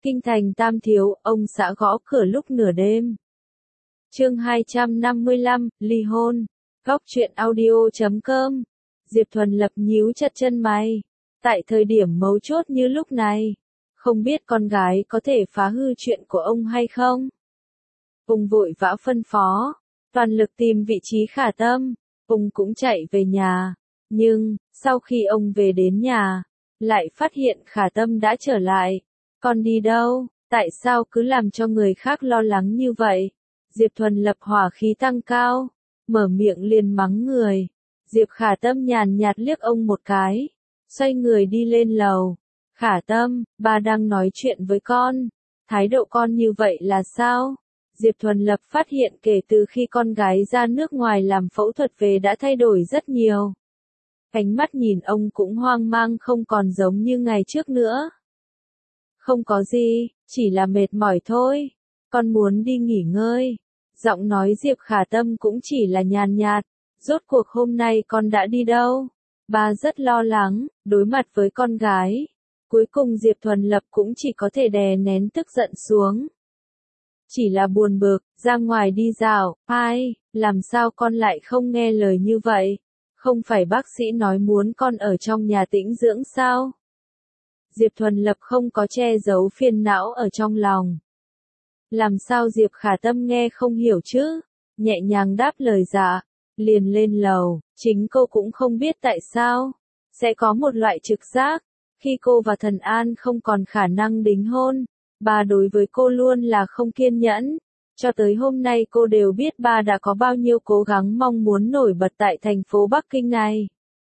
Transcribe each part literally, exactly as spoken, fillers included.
Kinh thành Tam Thiếu, ông xã gõ cửa lúc nửa đêm. Chương hai trăm năm mươi lăm, ly hôn. Góc truyện audio chấm com. Diệp Thuần Lập nhíu chặt chân mày. Tại thời điểm mấu chốt như lúc này, không biết con gái có thể phá hư chuyện của ông hay không? Ông vội vã phân phó, toàn lực tìm vị trí Khả Tâm. Ông cũng chạy về nhà, nhưng sau khi ông về đến nhà, lại phát hiện Khả Tâm đã trở lại. Con đi đâu? Tại sao cứ làm cho người khác lo lắng như vậy? Diệp Thuần Lập hỏa khí tăng cao, mở miệng liền mắng người. Diệp Khả Tâm nhàn nhạt liếc ông một cái, xoay người đi lên lầu. Khả Tâm, ba đang nói chuyện với con. Thái độ con như vậy là sao? Diệp Thuần Lập phát hiện kể từ khi con gái ra nước ngoài làm phẫu thuật về đã thay đổi rất nhiều. Ánh mắt nhìn ông cũng hoang mang, không còn giống như ngày trước nữa. Không có gì, chỉ là mệt mỏi thôi. Con muốn đi nghỉ ngơi. Giọng nói Diệp Khả Tâm cũng chỉ là nhàn nhạt. Rốt cuộc hôm nay con đã đi đâu? Ba rất lo lắng, đối mặt với con gái. Cuối cùng Diệp Thuần Lập cũng chỉ có thể đè nén tức giận xuống. Chỉ là buồn bực, ra ngoài đi dạo. Ai, làm sao con lại không nghe lời như vậy? Không phải bác sĩ nói muốn con ở trong nhà tĩnh dưỡng sao? Diệp Thuần Lập không có che giấu phiền não ở trong lòng. Làm sao Diệp Khả Tâm nghe không hiểu chứ? Nhẹ nhàng đáp lời dạ, liền lên lầu. Chính cô cũng không biết tại sao, sẽ có một loại trực giác, khi cô và Thần An không còn khả năng đính hôn, bà đối với cô luôn là không kiên nhẫn. Cho tới hôm nay cô đều biết bà đã có bao nhiêu cố gắng mong muốn nổi bật tại thành phố Bắc Kinh này.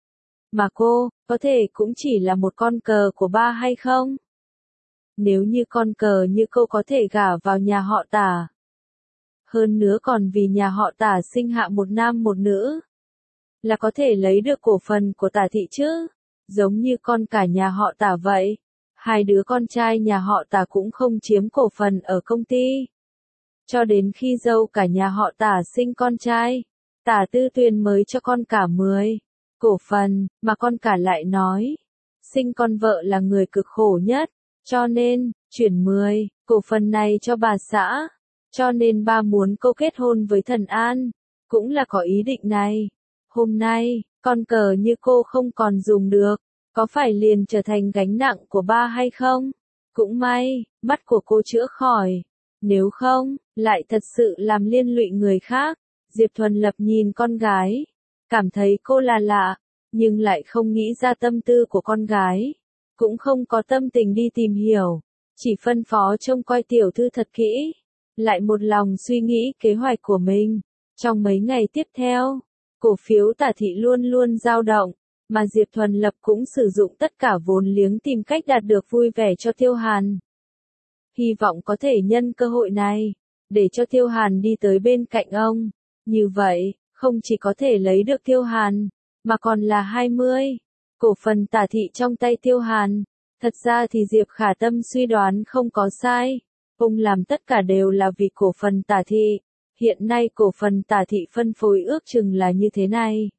Mà cô, có thể cũng chỉ là một con cờ của ba hay không? Nếu như con cờ như cô có thể gả vào nhà họ Tả. Hơn nữa còn vì nhà họ Tả sinh hạ một nam một nữ. Là có thể lấy được cổ phần của Tả thị chứ? Giống như con cả nhà họ Tả vậy. Hai đứa con trai nhà họ Tả cũng không chiếm cổ phần ở công ty. Cho đến khi dâu cả nhà họ Tả sinh con trai, Tả Tư Tuyền mới cho con cả mười cổ phần, mà con cả lại nói, sinh con vợ là người cực khổ nhất, cho nên, chuyển mười cổ phần này cho bà xã. Cho nên ba muốn cô kết hôn với Thần An, cũng là có ý định này. Hôm nay, con cờ như cô không còn dùng được, có phải liền trở thành gánh nặng của ba hay không? Cũng may, mắt của cô chữa khỏi. Nếu không, lại thật sự làm liên lụy người khác. Diệp Thuần Lập nhìn con gái, cảm thấy cô là lạ, nhưng lại không nghĩ ra tâm tư của con gái. Cũng không có tâm tình đi tìm hiểu, chỉ phân phó trông coi tiểu thư thật kỹ. Lại một lòng suy nghĩ kế hoạch của mình. Trong mấy ngày tiếp theo, cổ phiếu Tả thị luôn luôn dao động, mà Diệp Thuần Lập cũng sử dụng tất cả vốn liếng tìm cách đạt được vui vẻ cho Tiêu Hàn. Hy vọng có thể nhân cơ hội này, để cho Tiêu Hàn đi tới bên cạnh ông. Như vậy, không chỉ có thể lấy được Tiêu Hàn, mà còn là hai mươi cổ phần Tả thị trong tay Tiêu Hàn. Thật ra thì Diệp Khả Tâm suy đoán không có sai. Ông làm tất cả đều là vì cổ phần Tả thị. Hiện nay cổ phần Tả thị phân phối ước chừng là như thế này.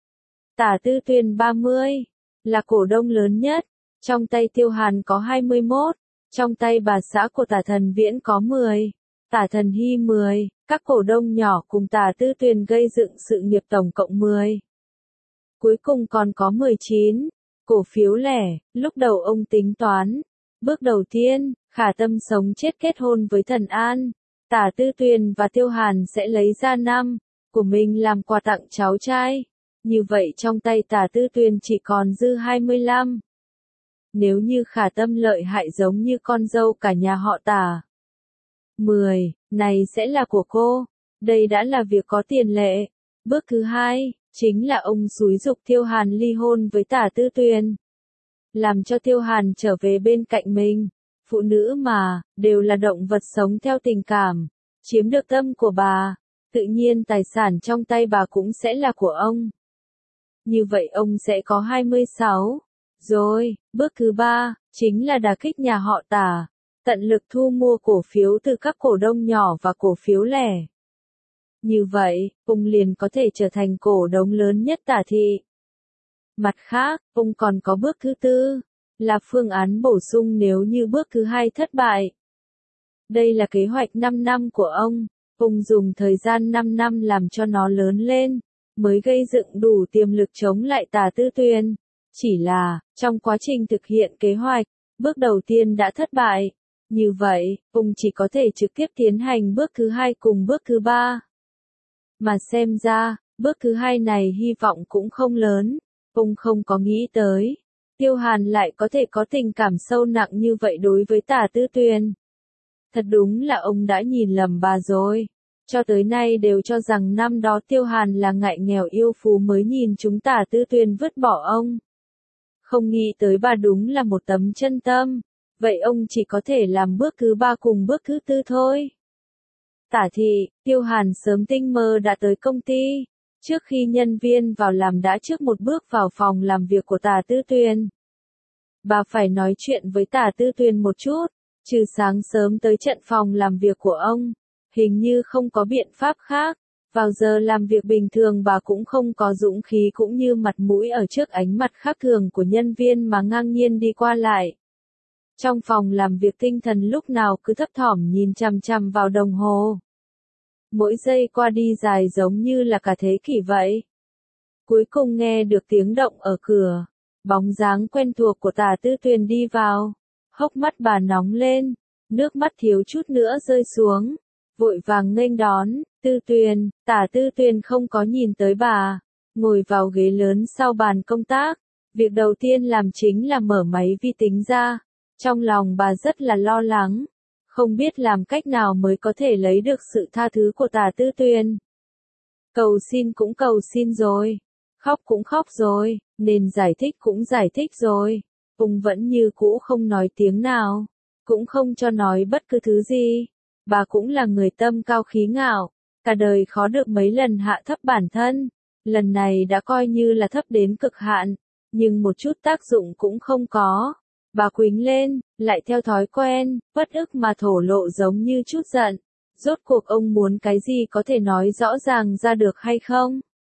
Tả Tư Tuyền ba mươi, là cổ đông lớn nhất. Trong tay Tiêu Hàn có hai mươi mốt. Trong tay bà xã của Tả Thần Viễn có mười. Tả Thần Hy mười. Các cổ đông nhỏ cùng Tả Tư Tuyền gây dựng sự nghiệp tổng cộng mười. Cuối cùng còn có mười chín. Cổ phiếu lẻ. Lúc đầu ông tính toán. Bước đầu tiên, Khả Tâm sống chết kết hôn với Thần An. Tả Tư Tuyền và Tiêu Hàn sẽ lấy ra năm của mình làm quà tặng cháu trai. Như vậy trong tay Tả Tư Tuyền chỉ còn dư hai mươi lăm. Nếu như Khả Tâm lợi hại giống như con dâu cả nhà họ Tả, mười này sẽ là của cô. Đây đã là việc có tiền lệ. Bước thứ hai, chính là ông xúi giục Tiêu Hàn ly hôn với Tả Tư Tuyền. Làm cho Tiêu Hàn trở về bên cạnh mình. Phụ nữ mà, đều là động vật sống theo tình cảm. Chiếm được tâm của bà, tự nhiên tài sản trong tay bà cũng sẽ là của ông. Như vậy ông sẽ có hai mươi sáu. Rồi, bước thứ ba, chính là đả kích nhà họ Tả. Tận lực thu mua cổ phiếu từ các cổ đông nhỏ và cổ phiếu lẻ. Như vậy, ông liền có thể trở thành cổ đông lớn nhất Tả thị. Mặt khác, ông còn có bước thứ tư, là phương án bổ sung nếu như bước thứ hai thất bại. Đây là kế hoạch năm năm của ông, ông dùng thời gian năm năm làm cho nó lớn lên, mới gây dựng đủ tiềm lực chống lại Tả Tư Tuyền. Chỉ là, trong quá trình thực hiện kế hoạch, bước đầu tiên đã thất bại. Như vậy, ông chỉ có thể trực tiếp tiến hành bước thứ hai cùng bước thứ ba. Mà xem ra, bước thứ hai này hy vọng cũng không lớn, ông không có nghĩ tới. Tiêu Hàn lại có thể có tình cảm sâu nặng như vậy đối với Tả Tư Tuyền. Thật đúng là ông đã nhìn lầm bà rồi. Cho tới nay đều cho rằng năm đó Tiêu Hàn là ngại nghèo yêu phú mới nhìn chúng Tả Tư Tuyền vứt bỏ ông. Không nghĩ tới bà đúng là một tấm chân tâm. Vậy ông chỉ có thể làm bước thứ ba cùng bước thứ tư thôi. Tả thị, Tiêu Hàn sớm tinh mơ đã tới công ty. Trước khi nhân viên vào làm đã trước một bước vào phòng làm việc của Tả Tư Tuyền. Bà phải nói chuyện với Tả Tư Tuyền một chút. Trừ sáng sớm tới trận phòng làm việc của ông, hình như không có biện pháp khác. Vào giờ làm việc bình thường bà cũng không có dũng khí cũng như mặt mũi ở trước ánh mặt khác thường của nhân viên mà ngang nhiên đi qua lại. Trong phòng làm việc tinh thần lúc nào cứ thấp thỏm nhìn chằm chằm vào đồng hồ. Mỗi giây qua đi dài giống như là cả thế kỷ vậy. Cuối cùng nghe được tiếng động ở cửa. Bóng dáng quen thuộc của Tả Tư Tuyền đi vào. Hốc mắt bà nóng lên. Nước mắt thiếu chút nữa rơi xuống. Vội vàng nghênh đón. Tư Tuyền, Tả Tư Tuyền không có nhìn tới bà. Ngồi vào ghế lớn sau bàn công tác. Việc đầu tiên làm chính là mở máy vi tính ra. Trong lòng bà rất là lo lắng. Không biết làm cách nào mới có thể lấy được sự tha thứ của Tả Tư Tuyền. Cầu xin cũng cầu xin rồi. Khóc cũng khóc rồi. Nên giải thích cũng giải thích rồi. Ông vẫn như cũ không nói tiếng nào. Cũng không cho nói bất cứ thứ gì. Bà cũng là người tâm cao khí ngạo. Cả đời khó được mấy lần hạ thấp bản thân. Lần này đã coi như là thấp đến cực hạn. Nhưng một chút tác dụng cũng không có. Bà quýnh lên, lại theo thói quen, bất ức mà thổ lộ giống như chút giận. Rốt cuộc ông muốn cái gì có thể nói rõ ràng ra được hay không?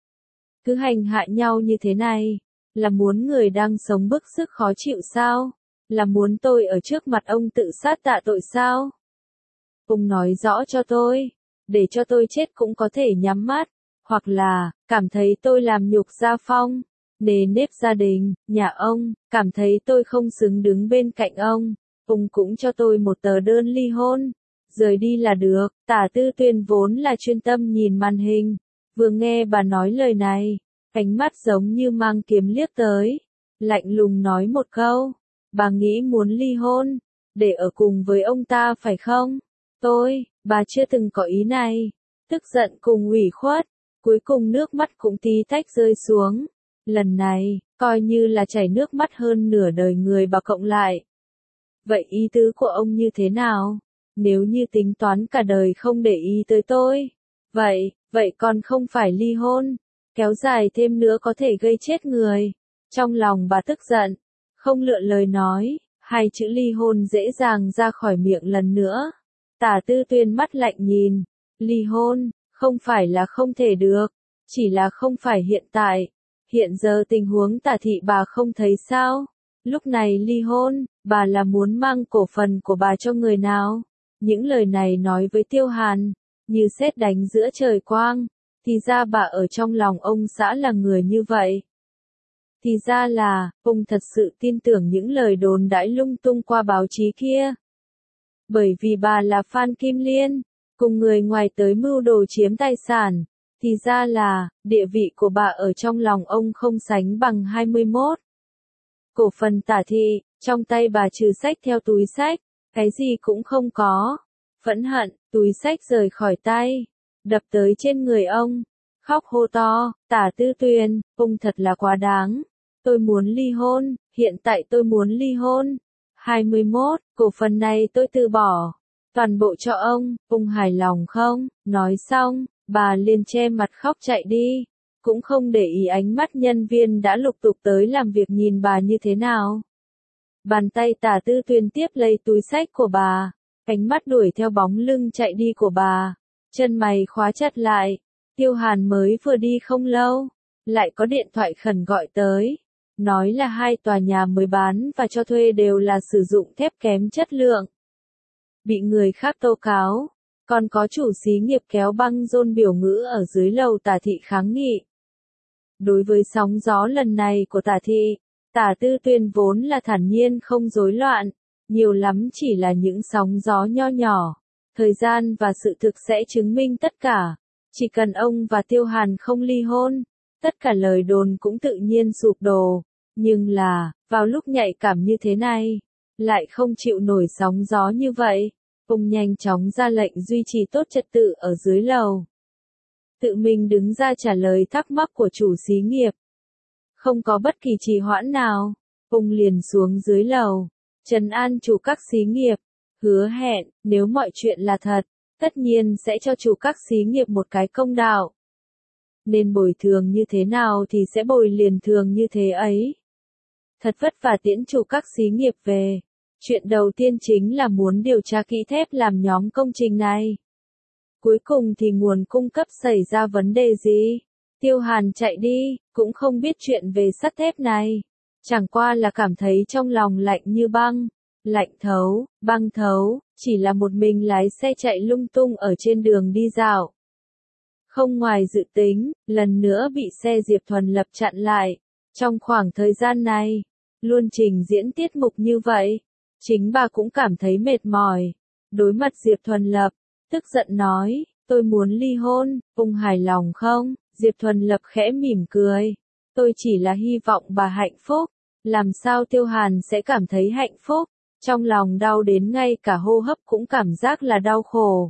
Cứ hành hạ nhau như thế này, là muốn người đang sống bức sức khó chịu sao? Là muốn tôi ở trước mặt ông tự sát tạ tội sao? Ông nói rõ cho tôi, để cho tôi chết cũng có thể nhắm mắt, hoặc là, cảm thấy tôi làm nhục Gia Phong. Nề nếp gia đình, nhà ông, cảm thấy tôi không xứng đứng bên cạnh ông, ông cũng cho tôi một tờ đơn ly hôn, rời đi là được. Tả Tư Tuyền vốn là chuyên tâm nhìn màn hình, vừa nghe bà nói lời này, ánh mắt giống như mang kiếm liếc tới, lạnh lùng nói một câu, bà nghĩ muốn ly hôn, để ở cùng với ông ta phải không? Tôi, bà chưa từng có ý này, tức giận cùng ủy khuất, cuối cùng nước mắt cũng tí tách rơi xuống. Lần này, coi như là chảy nước mắt hơn nửa đời người bà cộng lại. Vậy ý tứ của ông như thế nào? Nếu như tính toán cả đời không để ý tới tôi. Vậy, vậy còn không phải ly hôn. Kéo dài thêm nữa có thể gây chết người. Trong lòng bà tức giận. Không lựa lời nói. Hai chữ ly hôn dễ dàng ra khỏi miệng lần nữa. Tả Tư Tuyền mắt lạnh nhìn. Ly hôn, không phải là không thể được. Chỉ là không phải hiện tại. Hiện giờ tình huống Tả thị bà không thấy sao? Lúc này ly hôn, bà là muốn mang cổ phần của bà cho người nào? Những lời này nói với Tiêu Hàn, như sét đánh giữa trời quang. Thì ra bà ở trong lòng ông xã là người như vậy. Thì ra là, ông thật sự tin tưởng những lời đồn đãi lung tung qua báo chí kia. Bởi vì bà là Phan Kim Liên, cùng người ngoài tới mưu đồ chiếm tài sản. Thì ra là, địa vị của bà ở trong lòng ông không sánh bằng hai mươi mốt. Cổ phần Tả thị, trong tay bà trừ sách theo túi sách, cái gì cũng không có. Phẫn hận, túi sách rời khỏi tay, đập tới trên người ông, khóc hô to, Tả Tư Tuyền, ông thật là quá đáng. Tôi muốn ly hôn, hiện tại tôi muốn ly hôn. hai mươi mốt, cổ phần này tôi từ bỏ. Toàn bộ cho ông, ông hài lòng không? Nói xong, bà liền che mặt khóc chạy đi. Cũng không để ý ánh mắt nhân viên đã lục tục tới làm việc nhìn bà như thế nào. Bàn tay Tả Tư Tuyền tiếp lấy túi sách của bà. Ánh mắt đuổi theo bóng lưng chạy đi của bà. Chân mày khóa chặt lại. Tiêu Hàn mới vừa đi không lâu. Lại có điện thoại khẩn gọi tới. nói là hai tòa nhà mới bán và cho thuê đều là sử dụng thép kém chất lượng. Bị người khác tố cáo, còn có chủ xí nghiệp kéo băng rôn biểu ngữ ở dưới lầu Tả Thị kháng nghị. Đối với sóng gió lần này của Tả Thị, Tả Tư Tuyên vốn là thản nhiên không rối loạn, nhiều lắm chỉ là những sóng gió nho nhỏ. Thời gian và sự thực sẽ chứng minh tất cả. Chỉ cần ông và Tiêu Hàn không ly hôn, tất cả lời đồn cũng tự nhiên sụp đổ. Nhưng là, vào lúc nhạy cảm như thế này, lại không chịu nổi sóng gió như vậy. Ông nhanh chóng ra lệnh duy trì tốt trật tự ở dưới lầu. Tự mình đứng ra trả lời thắc mắc của chủ xí nghiệp. Không có bất kỳ trì hoãn nào, ông liền xuống dưới lầu, trấn an chủ các xí nghiệp, hứa hẹn, nếu mọi chuyện là thật, tất nhiên sẽ cho chủ các xí nghiệp một cái công đạo. Nên bồi thường như thế nào thì sẽ bồi liền thường như thế ấy. Thật vất vả tiễn chủ các xí nghiệp về. Chuyện đầu tiên chính là muốn điều tra kỹ thép làm nhóm công trình này. Cuối cùng thì nguồn cung cấp xảy ra vấn đề gì? Tiêu Hàn chạy đi, cũng không biết chuyện về sắt thép này. Chẳng qua là cảm thấy trong lòng lạnh như băng. Lạnh thấu, băng thấu, chỉ là một mình lái xe chạy lung tung ở trên đường đi dạo. Không ngoài dự tính, lần nữa bị xe Diệp Thuần Lập chặn lại. Trong khoảng thời gian này, luôn trình diễn tiết mục như vậy. Chính bà cũng cảm thấy mệt mỏi. Đối mặt Diệp Thuần Lập, tức giận nói, tôi muốn ly hôn, ông hài lòng không? Diệp Thuần Lập khẽ mỉm cười. Tôi chỉ là hy vọng bà hạnh phúc. Làm sao Tiêu Hàn sẽ cảm thấy hạnh phúc? Trong lòng đau đến ngay cả hô hấp cũng cảm giác là đau khổ.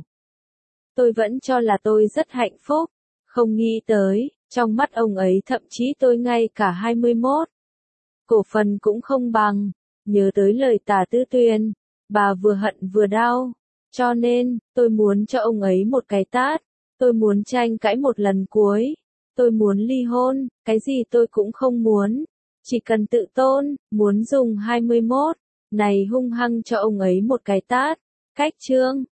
Tôi vẫn cho là tôi rất hạnh phúc. Không nghĩ tới, trong mắt ông ấy thậm chí tôi ngay cả hai mươi mốt. Cổ phần cũng không bằng. Nhớ tới lời Tả Tư Tuyên, bà vừa hận vừa đau. Cho nên, tôi muốn cho ông ấy một cái tát. Tôi muốn tranh cãi một lần cuối. Tôi muốn ly hôn, cái gì tôi cũng không muốn. Chỉ cần tự tôn, muốn dùng hai mươi mốt. Này hung hăng cho ông ấy một cái tát. Cách chương.